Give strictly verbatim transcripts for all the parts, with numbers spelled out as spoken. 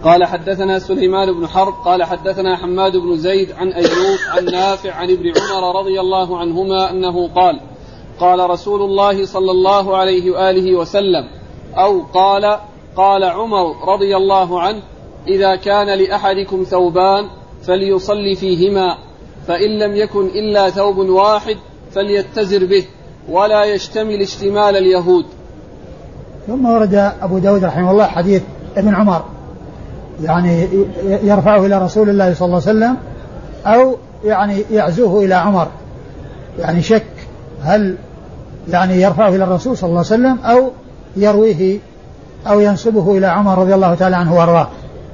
قال حدثنا سليمان بن حرب قال حدثنا حماد بن زيد عن أيوب عن نافع عن ابن عمر رضي الله عنهما أنه قال قال رسول الله صلى الله عليه وآله وسلم أو قال قال عمر رضي الله عنه إذا كان لأحدكم ثوبان فليصلي فيهما فإن لم يكن إلا ثوب واحد فليتزر به ولا يشتمل اشتمال اليهود. ثم ورد أبو داود رحمه الله حديث ابن عمر يعني يرفعه إلى رسول الله صلى الله عليه وسلم أو يعني يعزوه إلى عمر، يعني شك هل يعني يرفعه إلى الرسول صلى الله عليه وسلم أو يرويه أو ينسبه إلى عمر رضي الله تعالى عنه وارضاه.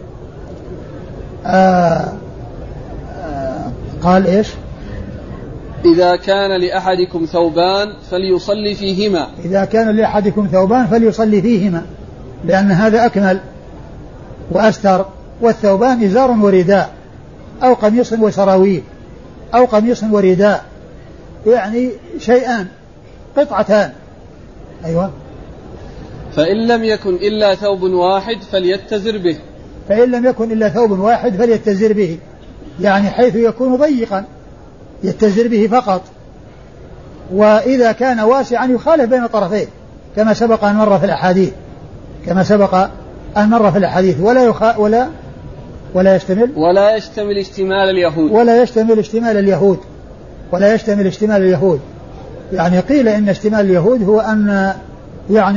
آه آه قال إيش؟ إذا كان لأحدكم ثوبان فليصلي فيهما. إذا كان لأحدكم ثوبان فليصلي فيهما، لأن هذا أكمل وأستر. والثوبان إزار ورداء أو قميص وسراويل أو قميص ورداء، يعني شيئان قطعتان. أيوة. فإن لم يكن إلا ثوب واحد فليتزر به. فإن لم يكن إلا ثوب واحد فليتزر به، يعني حيث يكون ضيقا يتزر به فقط. وإذا كان واسعا يخالف بين طرفيه كما سبق أن مر في الأحاديث كما سبق أن مر في الأحاديث ولا يخ... ولا ولا يشتمل ولا يشتمل اشتمال اليهود ولا يشتمل اشتمال اليهود ولا يشتمل اشتمال اليهود يعني قيل إن اشتمال اليهود هو أن يعني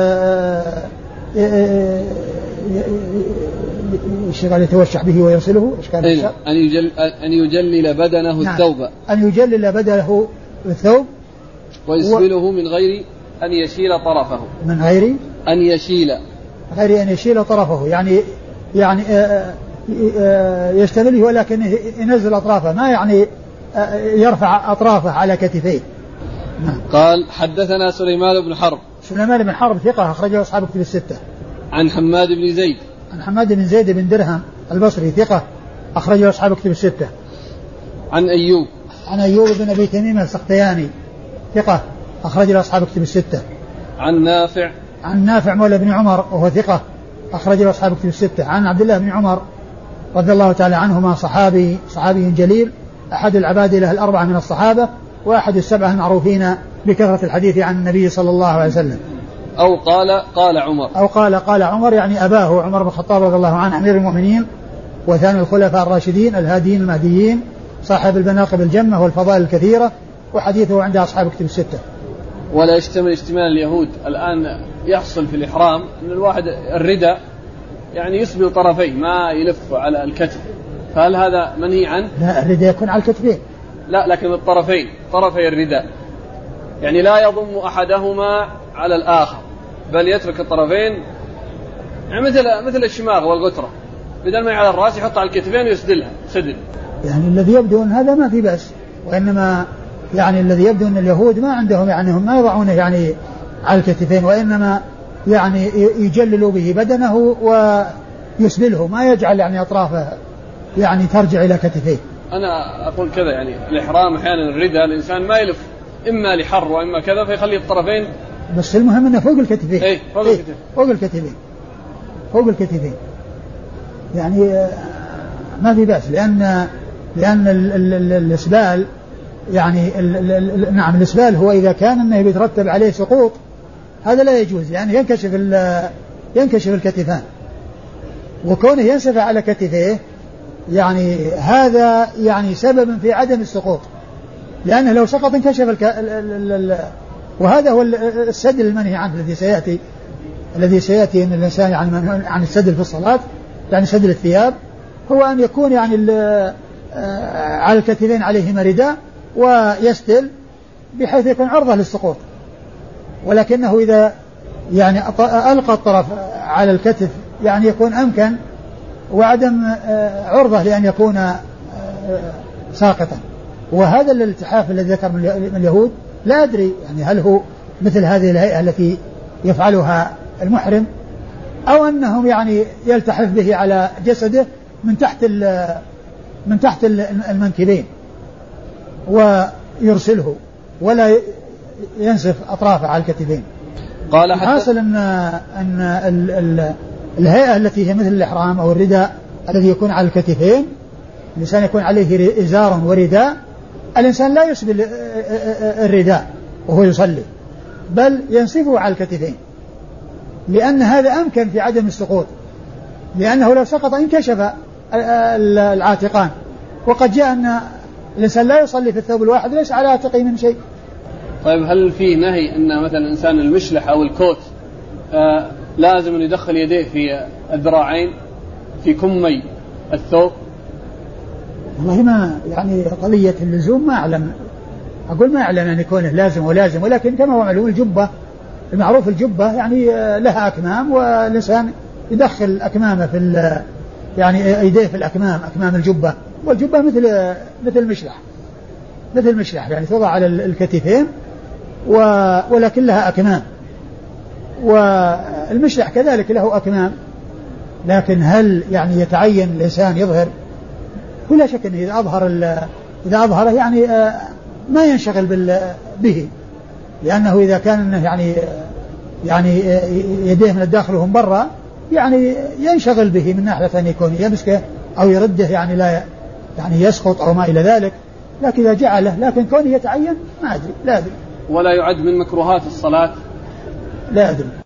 الشغال يتوشح به ويصله أن يجل أن يجلل بدنه نعم. الثوب أن يجلل بدنه الثوب ويسبله و... من غير أن يشيل طرفه من غير أن يشيل غير أن يشيل طرفه يعني يعني يشتمله ولكن ينزل أطرافه، ما يعني يرفع أطرافه على كتفيه. نعم. قال حدثنا سليمان بن حرب. سليمان بن حرب ثقة أخرجه أصحاب كتب الستة. عن حماد بن زيد. عن حماد بن زيد بن درهم البصري ثقة أخرجه أصحاب كتب الستة. عن أيوب. عن أيوب بن أبي تميم السختياني ثقة أخرجه أصحاب كتب الستة. عن نافع. عن نافع مولى بن عمر وهو ثقة أخرجه أصحاب كتب الستة. عن عبد الله بن عمر رضي الله تعالى عنهما صحابي صحابي جليل أحد العبادلة الأربعة من الصحابة وأحد السبعة المعروفين بكثرة الحديث عن النبي صلى الله عليه وسلم. أو قال قال عمر أو قال قال عمر يعني أباه عمر بن الخطاب رضي الله عنه أمير المؤمنين وثاني الخلفاء الراشدين الهاديين المهديين صاحب المناقب الجمة والفضائل الكثيرة، وحديثه عند أصحاب كتب الستة. ولا يشتمل اشتمال اليهود. الآن يحصل في الإحرام أن الواحد الرداء يعني يسبل طرفيه ما يلف على الكتف، فهل هذا منهي عنه؟ لا، الرداء يكون على الكتفين. لا، لكن الطرفين طرفي الرداء يعني لا يضم أحدهما على الآخر بل يترك الطرفين، يعني مثل مثل الشماغ والغترة بدل ما على الرأس يحط على الكتفين ويسدلها سدل. يعني الذي يبدو أن هذا ما في بأس، وإنما يعني الذي يبدو أن اليهود ما عندهم يعني هم ما يضعونه يعني على الكتفين، وإنما يعني يجللوا به بدنه ويسبله، ما يجعل يعني أطرافه يعني ترجع إلى كتفيه. أنا أقول كذا، يعني الإحرام أحيانا الرداء الإنسان ما يلف إما لحر وإما كذا فيخلي الطرفين، بس المهم أنه فوق الكتفين. إيه فوق إيه الكتفين فوق الكتفين فوق الكتفين يعني ما في بأس، لأن لأن ال ال ال الإسبال يعني ال ال نعم الإسبال هو إذا كان أنه بيترتب عليه سقوط هذا لا يجوز، يعني ينكشف ينكشف الكتفان، وكونه ينسف على كتفيه يعني هذا يعني سبب في عدم السقوط، لأنه لو سقط انكشف الك... ال ال ال وهذا هو السدل المنهي عنه الذي سيأتي الذي سيأتي أن الإنسان يعني عن السدل في الصلاة، يعني سدل الثياب هو أن يكون يعني على الكتفين عليهما رداء ويستل بحيث يكون عرضة للسقوط، ولكنه إذا يعني ألقى الطرف على الكتف يعني يكون أمكن وعدم عرضة لأن يكون ساقطا. وهذا الالتحاف الذي ذكر من اليهود لا أدري يعني هل هو مثل هذه الهيئة التي يفعلها المحرم أو أنهم يعني يلتحف به على جسده من تحت من تحت المنكبين ويرسله ولا ينسف أطرافه على الكتفين. قال حاصل أن أن ال ال الهيئة التي هي مثل الإحرام أو الرداء الذي يكون على الكتفين، الإنسان يكون عليه إزار ورداء، الإنسان لا يسبل الرداء وهو يصلي بل ينصفه على الكتفين، لأن هذا أمكن في عدم السقوط، لأنه لو سقط انكشف العاتقان، وقد جاء أن الإنسان لا يصلي في الثوب الواحد ليس على عاتقه من شيء. طيب هل في نهي أن مثلا إنسان المشلح أو الكوت آه لازم أن يدخل يديه في الذراعين في كمي الثوب؟ والله ما يعني قضية اللزوم ما أعلم، أقول ما أعلم أن يكون لازم ولازم، ولكن كما هو معلوم الجبة المعروف الجبة يعني لها أكمام، والإنسان يدخل أكمامه في يعني أيديه في الأكمام أكمام الجبة، والجبة مثل مثل المشلح مثل المشلح يعني توضع على الكتفين ولكن لها أكمام، والمشلح كذلك له أكمام، لكن هل يعني يتعين الإنسان يظهر؟ ولا شك أنه إذا أظهر إذا أظهره يعني ما ينشغل به، لأنه إذا كان يعني يعني يديه من الداخل وهم برا يعني ينشغل به من ناحية أن يكون يمسكه أو يرده يعني لا يعني يسقط أو ما إلى ذلك، لكن إذا جعله لكن كونه يتعين ما أدري لا أدري. ولا يعد من مكروهات الصلاة؟ لا أدري.